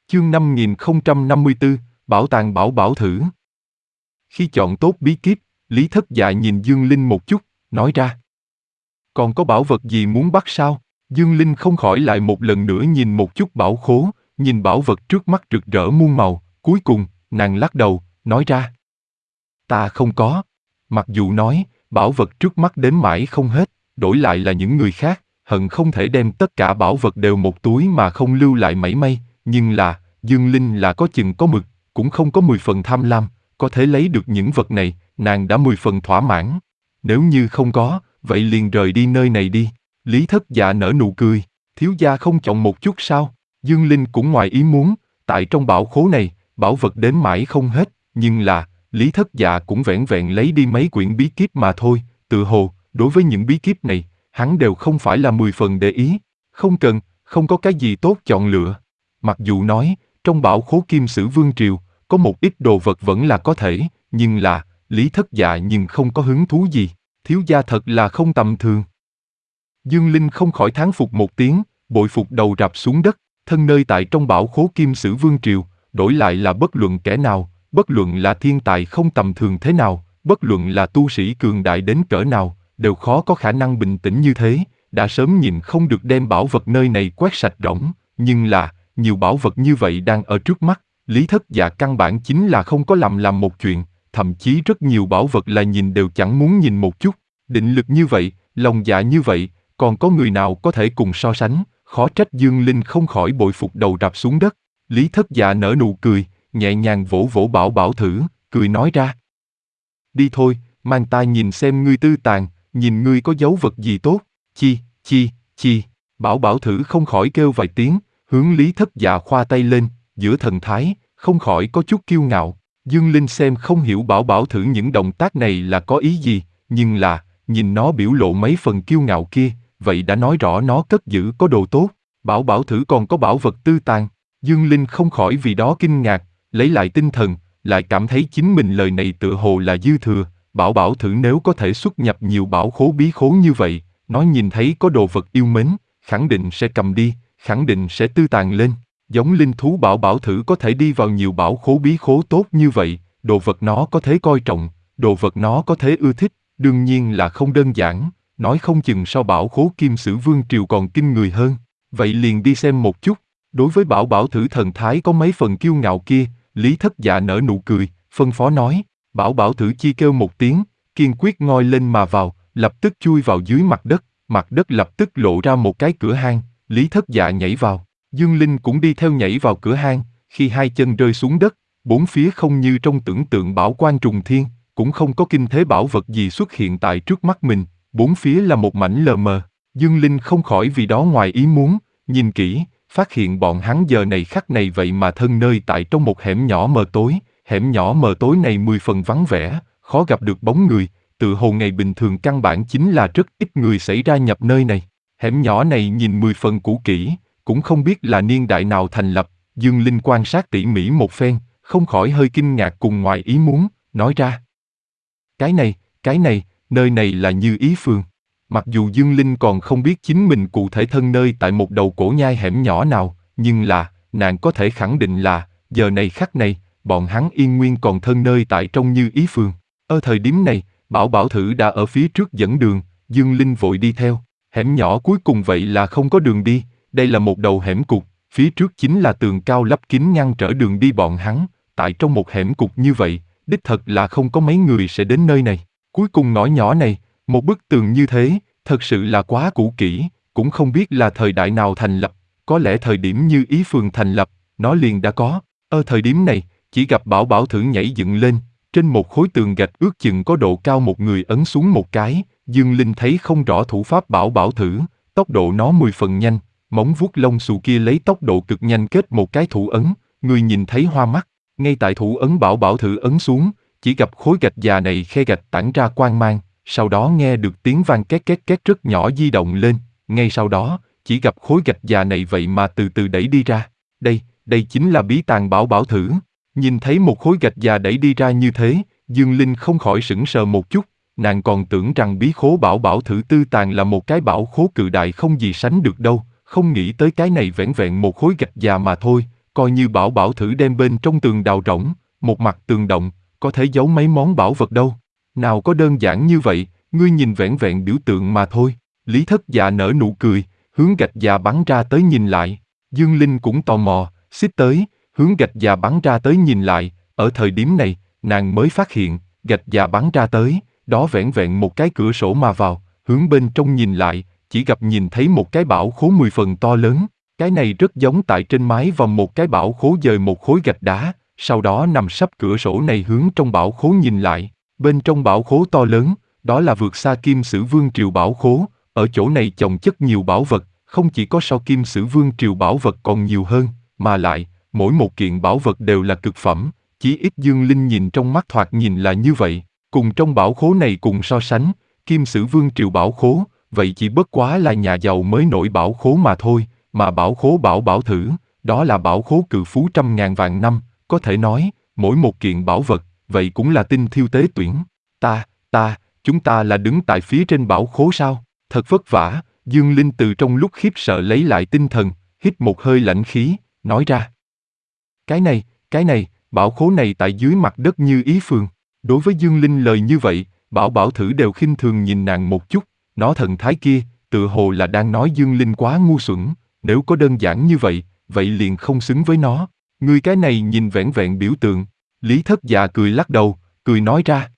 Chương 5054, Bảo tàng bảo bảo thử. Khi chọn tốt bí kíp, Lý Thất Dạ nhìn Dương Linh một chút, nói ra. Còn có bảo vật gì muốn bắt sao? Dương Linh không khỏi lại một lần nữa nhìn một chút bảo khố, nhìn bảo vật trước mắt rực rỡ muôn màu, cuối cùng, nàng lắc đầu, nói ra. Ta không có. Mặc dù nói, bảo vật trước mắt đến mãi không hết, đổi lại là những người khác, hận không thể đem tất cả bảo vật đều một túi mà không lưu lại mảy may, nhưng là, Dương Linh là có chừng có mực, cũng không có 10 phần tham lam, có thể lấy được những vật này, nàng đã 10 phần thỏa mãn. Nếu như không có, vậy liền rời đi nơi này đi. Lý Thất Dạ nở nụ cười, thiếu gia không chọn một chút sao? Dương Linh cũng ngoài ý muốn, tại trong bảo khố này, bảo vật đến mãi không hết, nhưng là, Lý Thất Dạ cũng vẻn vẹn lấy đi mấy quyển bí kíp mà thôi, tự hồ, đối với những bí kíp này, hắn đều không phải là 10 phần để ý. Không cần, không có cái gì tốt chọn lựa. Mặc dù nói, trong bảo khố Kim Sử Vương Triều, có một ít đồ vật vẫn là có thể, nhưng là, Lý Thất Dạ nhưng không có hứng thú gì, thiếu gia thật là không tầm thường. Dương Linh không khỏi thán phục một tiếng, bội phục đầu rạp xuống đất, thân nơi tại trong bảo khố Kim Sử Vương Triều, đổi lại là bất luận kẻ nào, bất luận là thiên tài không tầm thường thế nào, bất luận là tu sĩ cường đại đến cỡ nào, đều khó có khả năng bình tĩnh như thế, đã sớm nhìn không được đem bảo vật nơi này quét sạch rỗng, nhưng là, nhiều bảo vật như vậy đang ở trước mắt, Lý Thất Dạ căn bản chính là không có làm một chuyện, thậm chí rất nhiều bảo vật là nhìn đều chẳng muốn nhìn một chút, định lực như vậy, lòng dạ như vậy, còn có người nào có thể cùng so sánh, khó trách Dương Linh không khỏi bội phục đầu rạp xuống đất. Lý Thất Dạ nở nụ cười, nhẹ nhàng vỗ vỗ bảo bảo thử, cười nói ra. Đi thôi, mang ta nhìn xem ngươi tư tàng, nhìn ngươi có dấu vật gì tốt, chi, bảo bảo thử không khỏi kêu vài tiếng, hướng Lý Thất Dạ khoa tay lên, giữa thần thái, không khỏi có chút kiêu ngạo. Dương Linh xem không hiểu bảo bảo thử những động tác này là có ý gì, nhưng là, nhìn nó biểu lộ mấy phần kiêu ngạo kia, vậy đã nói rõ nó cất giữ có đồ tốt, bảo bảo thử còn có bảo vật tư tàng. Dương Linh không khỏi vì đó kinh ngạc, lấy lại tinh thần, lại cảm thấy chính mình lời này tựa hồ là dư thừa, bảo bảo thử nếu có thể xuất nhập nhiều bảo khố bí khố như vậy, nó nhìn thấy có đồ vật yêu mến, khẳng định sẽ cầm đi, khẳng định sẽ tư tàng lên. Giống linh thú bảo bảo thử có thể đi vào nhiều bảo khố bí khố tốt như vậy, đồ vật nó có thể coi trọng, đồ vật nó có thể ưa thích, đương nhiên là không đơn giản, nói không chừng so bảo khố Kim Sử Vương Triều còn kinh người hơn. Vậy liền đi xem một chút. Đối với bảo bảo thử thần thái có mấy phần kiêu ngạo kia, Lý Thất Dạ nở nụ cười, phân phó nói, bảo bảo thử chi kêu một tiếng, kiên quyết ngoi lên mà vào, lập tức chui vào dưới mặt đất lập tức lộ ra một cái cửa hang, Lý Thất Dạ nhảy vào, Dương Linh cũng đi theo nhảy vào cửa hang, khi hai chân rơi xuống đất, bốn phía không như trong tưởng tượng bảo quang trùng thiên, cũng không có kinh thế bảo vật gì xuất hiện tại trước mắt mình, bốn phía là một mảnh lờ mờ, Dương Linh không khỏi vì đó ngoài ý muốn, nhìn kỹ, phát hiện bọn hắn giờ này khắc này vậy mà thân nơi tại trong một hẻm nhỏ mờ tối, hẻm nhỏ mờ tối này 10 phần vắng vẻ, khó gặp được bóng người, tự hồ ngày bình thường căn bản chính là rất ít người xảy ra nhập nơi này. Hẻm nhỏ này nhìn 10 phần cũ kỹ, cũng không biết là niên đại nào thành lập, Dương Linh quan sát tỉ mỉ một phen, không khỏi hơi kinh ngạc cùng ngoài ý muốn, nói ra. Cái này, nơi này là Như Ý Phường. Mặc dù Dương Linh còn không biết chính mình cụ thể thân nơi tại một đầu cổ nhai hẻm nhỏ nào, nhưng là, nàng có thể khẳng định là, giờ này khắc này, bọn hắn yên nguyên còn thân nơi tại trong Như Ý Phường. Ở thời điểm này, bảo bảo thử đã ở phía trước dẫn đường, Dương Linh vội đi theo. Hẻm nhỏ cuối cùng vậy là không có đường đi, đây là một đầu hẻm cụt, phía trước chính là tường cao lắp kín ngăn trở đường đi bọn hắn, tại trong một hẻm cụt như vậy, đích thật là không có mấy người sẽ đến nơi này. Cuối cùng ngõ nhỏ này, một bức tường như thế, thật sự là quá cũ kỹ, cũng không biết là thời đại nào thành lập, có lẽ thời điểm Như Ý Phường thành lập, nó liền đã có. Ở thời điểm này, chỉ gặp bảo bảo thử nhảy dựng lên, trên một khối tường gạch ước chừng có độ cao một người ấn xuống một cái, Dương Linh thấy không rõ thủ pháp bảo bảo thử, tốc độ nó 10 phần nhanh, móng vuốt lông xù kia lấy tốc độ cực nhanh kết một cái thủ ấn, người nhìn thấy hoa mắt, ngay tại thủ ấn bảo bảo thử ấn xuống, chỉ gặp khối gạch già này khe gạch tản ra quang mang, sau đó nghe được tiếng vang két két két rất nhỏ di động lên, ngay sau đó, chỉ gặp khối gạch già này vậy mà từ từ đẩy đi ra, đây chính là bí tàng bảo bảo thử. Nhìn thấy một khối gạch già đẩy đi ra như thế, Dương Linh không khỏi sững sờ một chút, nàng còn tưởng rằng bí khố bảo bảo thử tư tàng là một cái bảo khố cự đại không gì sánh được đâu, không nghĩ tới cái này vẻn vẹn một khối gạch già mà thôi, coi như bảo bảo thử đem bên trong tường đào rỗng, một mặt tường động, có thể giấu mấy món bảo vật đâu. Nào có đơn giản như vậy, ngươi nhìn vẻn vẹn biểu tượng mà thôi. Lý Thất Dạ nở nụ cười, hướng gạch già bắn ra tới nhìn lại. Dương Linh cũng tò mò, xích tới, hướng gạch già bắn ra tới nhìn lại. Ở thời điểm này, nàng mới phát hiện, gạch già bắn ra tới, đó vẻn vẹn một cái cửa sổ mà vào, hướng bên trong nhìn lại, chỉ gặp nhìn thấy một cái bảo khố 10 phần to lớn. Cái này rất giống tại trên mái vòm một cái bảo khố dời một khối gạch đá, sau đó nằm sấp cửa sổ này hướng trong bảo khố nhìn lại. Bên trong bảo khố to lớn, đó là vượt xa Kim Sử Vương Triều bảo khố, ở chỗ này chồng chất nhiều bảo vật, không chỉ có so Kim Sử Vương Triều bảo vật còn nhiều hơn, mà lại, mỗi một kiện bảo vật đều là cực phẩm, chí ít Dương Linh nhìn trong mắt thoạt nhìn là như vậy. Cùng trong bảo khố này cùng so sánh, Kim Sử Vương Triều bảo khố, vậy chỉ bất quá là nhà giàu mới nổi bảo khố mà thôi, mà bảo khố bảo bảo thử, đó là bảo khố cự phú trăm ngàn vạn năm, có thể nói, mỗi một kiện bảo vật, vậy cũng là tinh thiêu tế tuyển. Chúng ta là đứng tại phía trên bảo khố sao? Thật vất vả, Dương Linh từ trong lúc khiếp sợ lấy lại tinh thần, hít một hơi lãnh khí, nói ra. Cái này, bảo khố này tại dưới mặt đất như ý phường. Đối với Dương Linh lời như vậy, bảo bảo thử đều khinh thường nhìn nàng một chút, nó thần thái kia, tựa hồ là đang nói Dương Linh quá ngu xuẩn, nếu có đơn giản như vậy, vậy liền không xứng với nó. Ngươi cái này nhìn vẻn vẹn biểu tượng. Lý Thất Dạ cười lắc đầu, cười nói ra.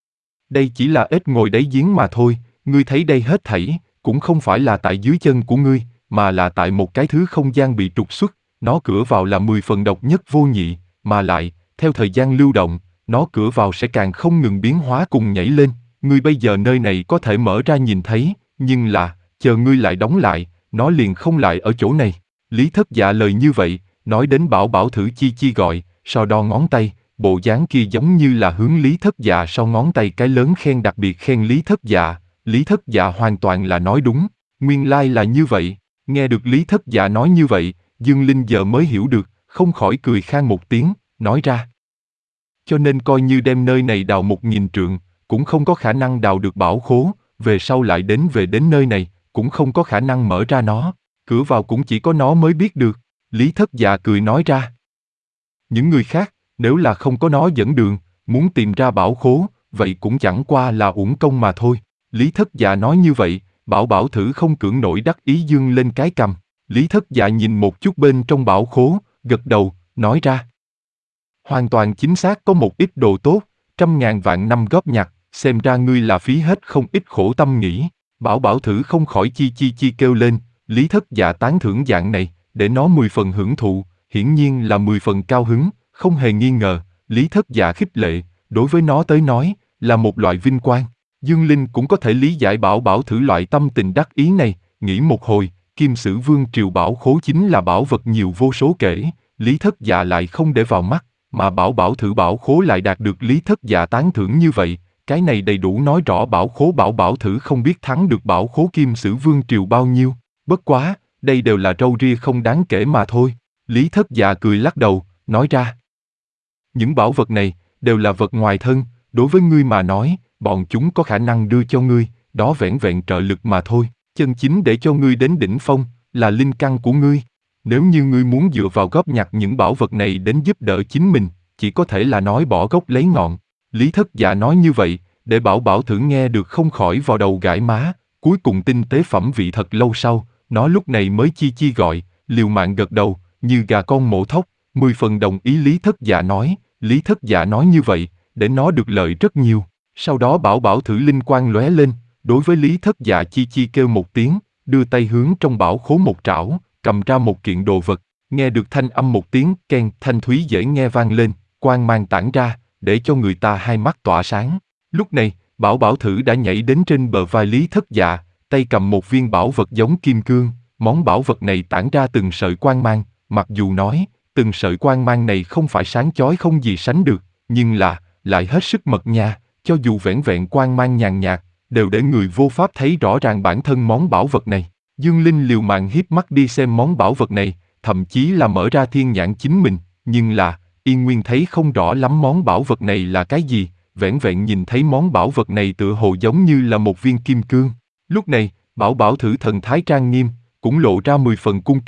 Đây chỉ là ếch ngồi đáy giếng mà thôi, ngươi thấy đây hết thảy, cũng không phải là tại dưới chân của ngươi, mà là tại một cái thứ không gian bị trục xuất, nó cửa vào là 10 phần độc nhất vô nhị, mà lại, theo thời gian lưu động, nó cửa vào sẽ càng không ngừng biến hóa cùng nhảy lên, ngươi bây giờ nơi này có thể mở ra nhìn thấy, nhưng là, chờ ngươi lại đóng lại, nó liền không lại ở chỗ này. Lý Thất Dạ lời như vậy, nói đến bảo bảo thử chi gọi, so đo ngón tay, bộ dáng kia giống như là hướng Lý Thất Dạ sau ngón tay cái lớn khen đặc biệt khen Lý Thất Dạ. Lý Thất Dạ hoàn toàn là nói đúng, nguyên lai là như vậy. Nghe được Lý Thất Dạ nói như vậy, Dương Linh giờ mới hiểu được, không khỏi cười khan một tiếng, nói ra. Cho nên coi như đem nơi này đào 1000 trượng, cũng không có khả năng đào được bảo khố, về sau lại về đến nơi này, cũng không có khả năng mở ra nó, cửa vào cũng chỉ có nó mới biết được. Lý Thất Dạ cười nói ra. Những người khác, nếu là không có nó dẫn đường, muốn tìm ra bảo khố, vậy cũng chẳng qua là uổng công mà thôi. Lý Thất Dạ nói như vậy, bảo bảo thử không cưỡng nổi đắc ý dương lên cái cằm. Lý Thất Dạ nhìn một chút bên trong bảo khố, gật đầu, nói ra. Hoàn toàn chính xác có một ít đồ tốt, trăm ngàn vạn năm góp nhặt, xem ra ngươi là phí hết không ít khổ tâm nghĩ. Bảo bảo thử không khỏi chi kêu lên, Lý Thất Dạ tán thưởng dạng này, để nó 10 phần hưởng thụ, hiển nhiên là 10 phần cao hứng, không hề nghi ngờ, Lý Thất Dạ khích lệ, đối với nó tới nói, là một loại vinh quang. Dương Linh cũng có thể lý giải bảo bảo thử loại tâm tình đắc ý này, nghĩ một hồi, Kim Sử Vương Triều bảo khố chính là bảo vật nhiều vô số kể, Lý Thất Dạ lại không để vào mắt, mà bảo bảo thử bảo khố lại đạt được Lý Thất Dạ tán thưởng như vậy, cái này đầy đủ nói rõ bảo khố bảo bảo thử không biết thắng được bảo khố Kim Sử Vương Triều bao nhiêu, bất quá, đây đều là râu ria không đáng kể mà thôi. Lý Thất Dạ cười lắc đầu, nói ra. Những bảo vật này, đều là vật ngoài thân, đối với ngươi mà nói, bọn chúng có khả năng đưa cho ngươi, đó vẻn vẹn trợ lực mà thôi, chân chính để cho ngươi đến đỉnh phong, là linh căn của ngươi. Nếu như ngươi muốn dựa vào góp nhặt những bảo vật này đến giúp đỡ chính mình, chỉ có thể là nói bỏ gốc lấy ngọn. Lý Thất Dạ nói như vậy, để bảo bảo thử nghe được không khỏi vào đầu gãi má, cuối cùng tinh tế phẩm vị thật lâu sau, nó lúc này mới chi gọi, liều mạng gật đầu, như gà con mổ thóc, 10 phần đồng ý Lý Thất Dạ nói. Lý Thất Dạ nói như vậy, để nó được lợi rất nhiều. Sau đó bảo bảo thử linh quang lóe lên, đối với Lý Thất Dạ chi kêu một tiếng, đưa tay hướng trong bảo khố một trảo, cầm ra một kiện đồ vật, nghe được thanh âm một tiếng keng thanh thúy dễ nghe vang lên, quang mang tản ra, để cho người ta hai mắt tỏa sáng. Lúc này, bảo bảo thử đã nhảy đến trên bờ vai Lý Thất Dạ, tay cầm một viên bảo vật giống kim cương, món bảo vật này tản ra từng sợi quang mang, mặc dù nói, từng sợi quang mang này không phải sáng chói không gì sánh được, nhưng là, lại hết sức mật nha, cho dù vẻn vẹn quang mang nhàn nhạt, đều để người vô pháp thấy rõ ràng bản thân món bảo vật này. Dương Linh liều mạng hiếp mắt đi xem món bảo vật này, thậm chí là mở ra thiên nhãn chính mình, nhưng là, Yên Nguyên thấy không rõ lắm món bảo vật này là cái gì, vẻn vẹn nhìn thấy món bảo vật này tựa hồ giống như là một viên kim cương. Lúc này, bảo bảo thử thần thái trang nghiêm, cũng lộ ra 10 phần cung kính,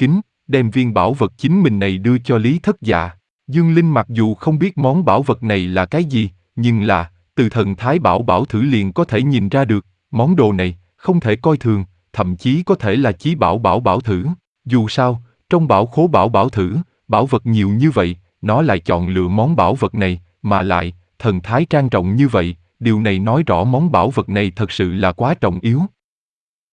đem viên bảo vật chính mình này đưa cho Lý Thất Dạ. Dương Linh mặc dù không biết món bảo vật này là cái gì, nhưng là, từ thần thái bảo bảo thử liền có thể nhìn ra được, món đồ này, không thể coi thường, thậm chí có thể là chí bảo bảo bảo thử. Dù sao, trong bảo khố bảo bảo thử, bảo vật nhiều như vậy, nó lại chọn lựa món bảo vật này, mà lại, thần thái trang trọng như vậy, điều này nói rõ món bảo vật này thật sự là quá trọng yếu.